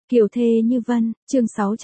Kiều thê như vân, chương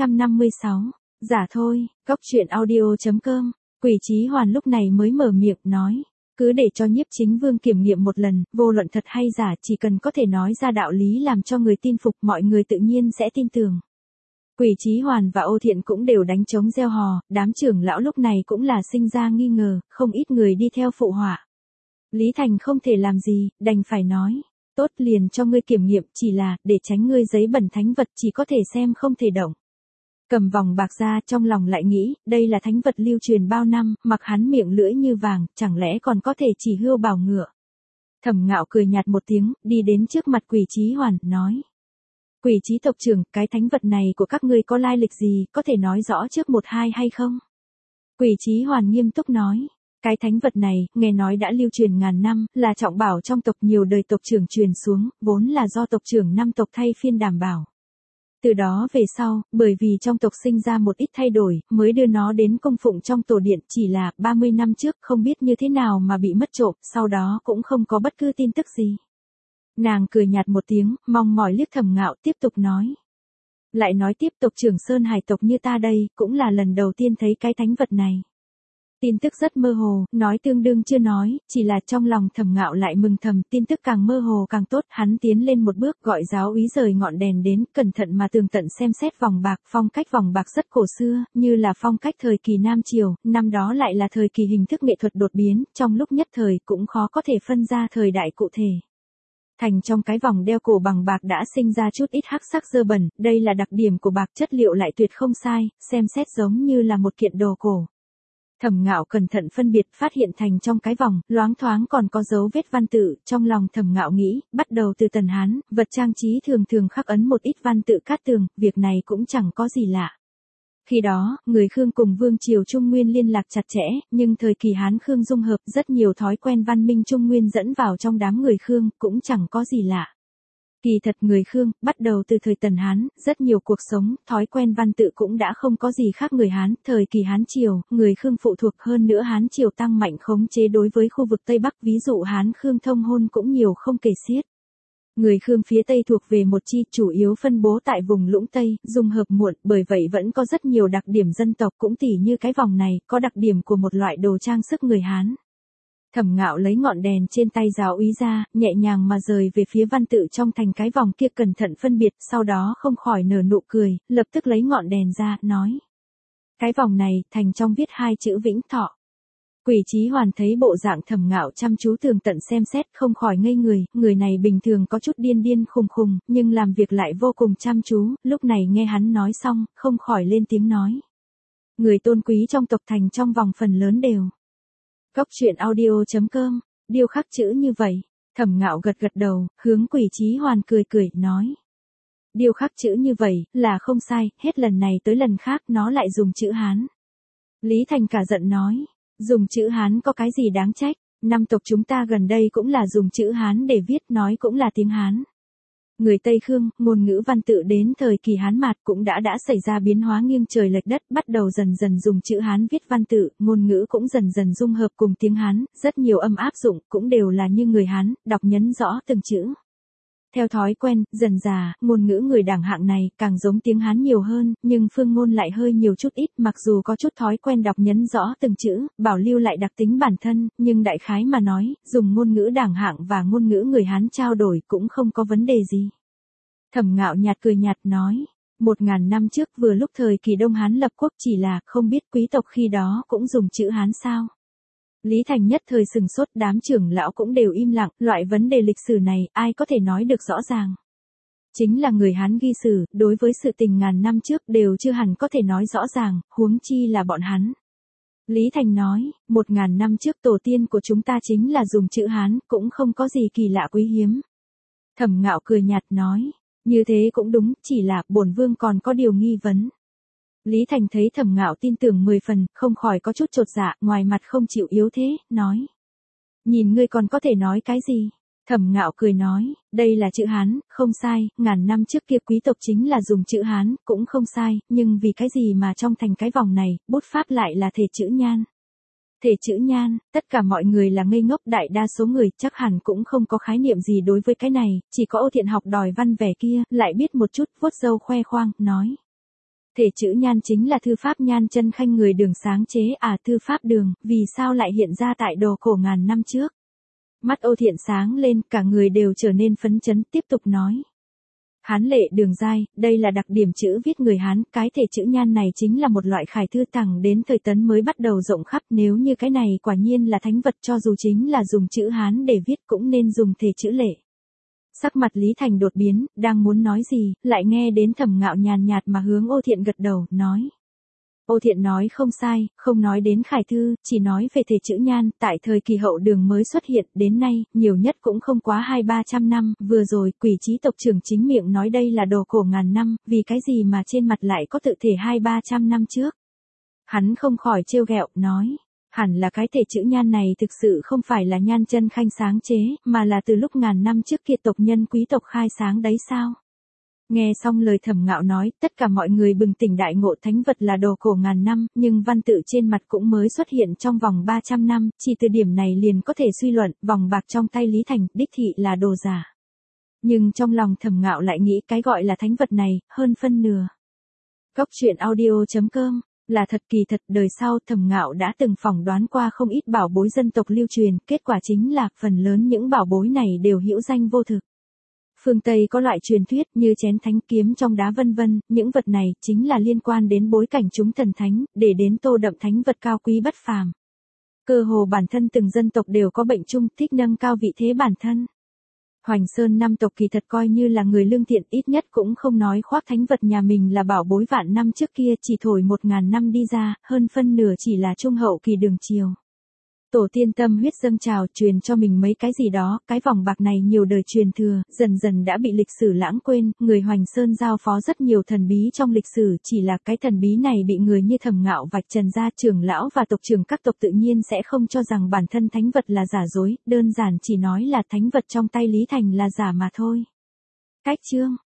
656. Giả thôi, góc truyện audio.com. Quỷ Chí Hoàn lúc này mới mở miệng nói. Cứ để cho Nhiếp Chính Vương kiểm nghiệm một lần, vô luận thật hay giả, chỉ cần có thể nói ra đạo lý làm cho người tin phục, mọi người tự nhiên sẽ tin tưởng. Quỷ Chí Hoàn và Ô Thiện cũng đều đánh trống reo hò, đám trưởng lão lúc này cũng là sinh ra nghi ngờ, không ít người đi theo phụ họa. Lý Thành không thể làm gì, đành phải nói. Tốt, liền cho ngươi kiểm nghiệm, chỉ là, để tránh ngươi giấy bẩn thánh vật chỉ có thể xem không thể động. Cầm vòng bạc ra, trong lòng lại nghĩ, đây là thánh vật lưu truyền bao năm, mặc hắn miệng lưỡi như vàng, chẳng lẽ còn có thể chỉ hươu bảo ngựa. Thẩm Ngạo cười nhạt một tiếng, đi đến trước mặt Quỷ Chí Hoàn, nói. Quỷ Chí tộc trưởng, cái thánh vật này của các ngươi có lai lịch gì, có thể nói rõ trước một hai hay không? Quỷ Chí Hoàn nghiêm túc nói. Cái thánh vật này, nghe nói đã lưu truyền ngàn năm, là trọng bảo trong tộc, nhiều đời tộc trưởng truyền xuống, vốn là do tộc trưởng năm tộc thay phiên đảm bảo. Từ đó về sau, bởi vì trong tộc sinh ra một ít thay đổi, mới đưa nó đến cung phụng trong tổ điện, chỉ là 30 năm trước không biết như thế nào mà bị mất trộm, sau đó cũng không có bất cứ tin tức gì. Nàng cười nhạt một tiếng, mong mỏi liếc Thẩm Ngạo, tiếp tục nói. Lại nói tiếp, tộc trưởng Sơn Hải tộc như ta đây, cũng là lần đầu tiên thấy cái thánh vật này. Tin tức rất mơ hồ, nói tương đương chưa nói, chỉ là trong lòng Thẩm Ngạo lại mừng thầm, tin tức càng mơ hồ càng tốt, hắn tiến lên một bước gọi giáo úy rời ngọn đèn đến, cẩn thận mà tường tận xem xét vòng bạc, phong cách vòng bạc rất cổ xưa, như là phong cách thời kỳ Nam Triều, năm đó lại là thời kỳ hình thức nghệ thuật đột biến, trong lúc nhất thời cũng khó có thể phân ra thời đại cụ thể. Thành trong cái vòng đeo cổ bằng bạc đã sinh ra chút ít hắc sắc dơ bẩn, đây là đặc điểm của bạc, chất liệu lại tuyệt không sai, xem xét giống như là một kiện đồ cổ. Thẩm Ngạo cẩn thận phân biệt, phát hiện thành trong cái vòng, loáng thoáng còn có dấu vết văn tự, trong lòng Thẩm Ngạo nghĩ, bắt đầu từ Tần Hán, vật trang trí thường thường khắc ấn một ít văn tự cát tường, việc này cũng chẳng có gì lạ. Khi đó, người Khương cùng Vương Triều Trung Nguyên liên lạc chặt chẽ, nhưng thời kỳ Hán Khương dung hợp, rất nhiều thói quen văn minh Trung Nguyên dẫn vào trong đám người Khương, cũng chẳng có gì lạ. Kỳ thật người Khương, bắt đầu từ thời Tần Hán, rất nhiều cuộc sống, thói quen văn tự cũng đã không có gì khác người Hán, thời kỳ Hán Triều, người Khương phụ thuộc hơn nữa Hán Triều tăng mạnh khống chế đối với khu vực Tây Bắc, ví dụ Hán Khương thông hôn cũng nhiều không kể xiết. Người Khương phía Tây thuộc về một chi, chủ yếu phân bố tại vùng Lũng Tây, dung hợp muộn, bởi vậy vẫn có rất nhiều đặc điểm dân tộc, cũng tỉ như cái vòng này, có đặc điểm của một loại đồ trang sức người Hán. Thẩm Ngạo lấy ngọn đèn trên tay giáo úy ra, nhẹ nhàng mà rời về phía văn tự trong thành cái vòng kia, cẩn thận phân biệt, sau đó không khỏi nở nụ cười, lập tức lấy ngọn đèn ra, nói. Cái vòng này, thành trong viết hai chữ Vĩnh Thọ. Quỷ Chí Hoàn thấy bộ dạng Thẩm Ngạo chăm chú tường tận xem xét, không khỏi ngây người này bình thường có chút điên điên khùng khùng, nhưng làm việc lại vô cùng chăm chú, lúc này nghe hắn nói xong, không khỏi lên tiếng nói. Người tôn quý trong tộc thành trong vòng phần lớn đều. Góc truyện audio.com, điêu khắc chữ như vậy. Thẩm Ngạo gật gật đầu, hướng Quỷ Chí Hoàn cười, nói. Điêu khắc chữ như vậy, là không sai, hết lần này tới lần khác nó lại dùng chữ Hán. Lý Thành cả giận nói, dùng chữ Hán có cái gì đáng trách, năm tộc chúng ta gần đây cũng là dùng chữ Hán để viết, nói cũng là tiếng Hán. Người Tây Khương, ngôn ngữ văn tự đến thời kỳ Hán Mạt cũng đã xảy ra biến hóa nghiêng trời lệch đất, bắt đầu dần dần dùng chữ Hán viết văn tự, ngôn ngữ cũng dần dần dung hợp cùng tiếng Hán, rất nhiều âm áp dụng, cũng đều là như người Hán, đọc nhấn rõ từng chữ. Theo thói quen, dần dà, ngôn ngữ người đẳng hạng này, càng giống tiếng Hán nhiều hơn, nhưng phương ngôn lại hơi nhiều chút ít, mặc dù có chút thói quen đọc nhấn rõ từng chữ, bảo lưu lại đặc tính bản thân, nhưng đại khái mà nói, dùng ngôn ngữ đẳng hạng và ngôn ngữ người Hán trao đổi cũng không có vấn đề gì. Thẩm Ngạo cười nhạt nói, 1000 năm trước vừa lúc thời kỳ Đông Hán lập quốc, chỉ là không biết quý tộc khi đó cũng dùng chữ Hán sao. Lý Thành nhất thời sừng sốt, đám trưởng lão cũng đều im lặng, loại vấn đề lịch sử này, ai có thể nói được rõ ràng. Chính là người Hán ghi sử, đối với sự tình ngàn năm trước đều chưa hẳn có thể nói rõ ràng, huống chi là bọn hắn. Lý Thành nói, 1000 năm trước tổ tiên của chúng ta chính là dùng chữ Hán, cũng không có gì kỳ lạ quý hiếm. Thẩm Ngạo cười nhạt nói, như thế cũng đúng, chỉ là bổn vương còn có điều nghi vấn. Lý Thành thấy Thẩm Ngạo tin tưởng 10 phần, không khỏi có chút chột dạ, ngoài mặt không chịu yếu thế, nói. Nhìn ngươi còn có thể nói cái gì? Thẩm Ngạo cười nói, đây là chữ Hán, không sai, ngàn năm trước kia quý tộc chính là dùng chữ Hán, cũng không sai, nhưng vì cái gì mà trong thành cái vòng này, bút pháp lại là thể chữ Nhan. Thể chữ nhan, tất cả mọi người là ngây ngốc, đại đa số người chắc hẳn cũng không có khái niệm gì đối với cái này, chỉ có Ô Thiện học đòi văn vẻ kia, lại biết một chút, vuốt râu khoe khoang, nói. Thể chữ nhan chính là thư pháp nhan chân khanh người Đường sáng chế thư pháp Đường, vì sao lại hiện ra tại đồ cổ ngàn năm trước. Mắt Ô Thiện sáng lên, cả người đều trở nên phấn chấn, tiếp tục nói. Hán lệ Đường giai, đây là đặc điểm chữ viết người Hán, cái thể chữ nhan này chính là một loại khải thư thẳng đến thời Tấn mới bắt đầu rộng khắp, nếu như cái này quả nhiên là thánh vật cho dù chính là dùng chữ Hán để viết cũng nên dùng thể chữ lệ. Sắc mặt Lý Thành đột biến, đang muốn nói gì, lại nghe đến Thẩm Ngạo nhàn nhạt mà hướng Ô Thiện gật đầu, nói. Ô Thiện nói không sai, không nói đến khải thư, chỉ nói về thể chữ nhan, tại thời kỳ hậu Đường mới xuất hiện, đến nay, nhiều nhất cũng không quá 200-300 năm, vừa rồi, Quỷ Trí tộc trưởng chính miệng nói đây là đồ cổ ngàn năm, vì cái gì mà trên mặt lại có tự thể 200-300 năm trước. Hắn không khỏi trêu ghẹo, nói. Hẳn là cái thể chữ nhan này thực sự không phải là nhan chân khanh sáng chế, mà là từ lúc ngàn năm trước kia tộc nhân quý tộc khai sáng đấy sao? Nghe xong lời Thẩm Ngạo nói, tất cả mọi người bừng tỉnh đại ngộ, thánh vật là đồ cổ ngàn năm, nhưng văn tự trên mặt cũng mới xuất hiện trong vòng 300 năm, chỉ từ điểm này liền có thể suy luận, vòng bạc trong tay Lý Thành, đích thị là đồ giả. Nhưng trong lòng Thẩm Ngạo lại nghĩ cái gọi là thánh vật này, hơn phân nửa. Góc truyện audio.com là thật, kỳ thật đời sau Thẩm Ngạo đã từng phỏng đoán qua không ít bảo bối dân tộc lưu truyền, kết quả chính là phần lớn những bảo bối này đều hữu danh vô thực. Phương Tây có loại truyền thuyết như chén thánh, kiếm trong đá vân vân, những vật này chính là liên quan đến bối cảnh chúng thần thánh, để đến tô đậm thánh vật cao quý bất phàm. Cơ hồ bản thân từng dân tộc đều có bệnh chung, thích nâng cao vị thế bản thân. Hoành Sơn năm tộc kỳ thật coi như là người lương thiện, ít nhất cũng không nói khoác thánh vật nhà mình là bảo bối vạn năm trước kia, chỉ thổi 1000 năm đi ra, hơn phân nửa chỉ là trung hậu kỳ Đường triều. Tổ tiên tâm huyết dâng trào, truyền cho mình mấy cái gì đó, cái vòng bạc này nhiều đời truyền thừa, dần dần đã bị lịch sử lãng quên, người Hoành Sơn giao phó rất nhiều thần bí trong lịch sử, chỉ là cái thần bí này bị người như Thẩm Ngạo vạch trần ra, trưởng lão và tộc trưởng các tộc tự nhiên sẽ không cho rằng bản thân thánh vật là giả dối, đơn giản chỉ nói là thánh vật trong tay Lý Thành là giả mà thôi. Cách chương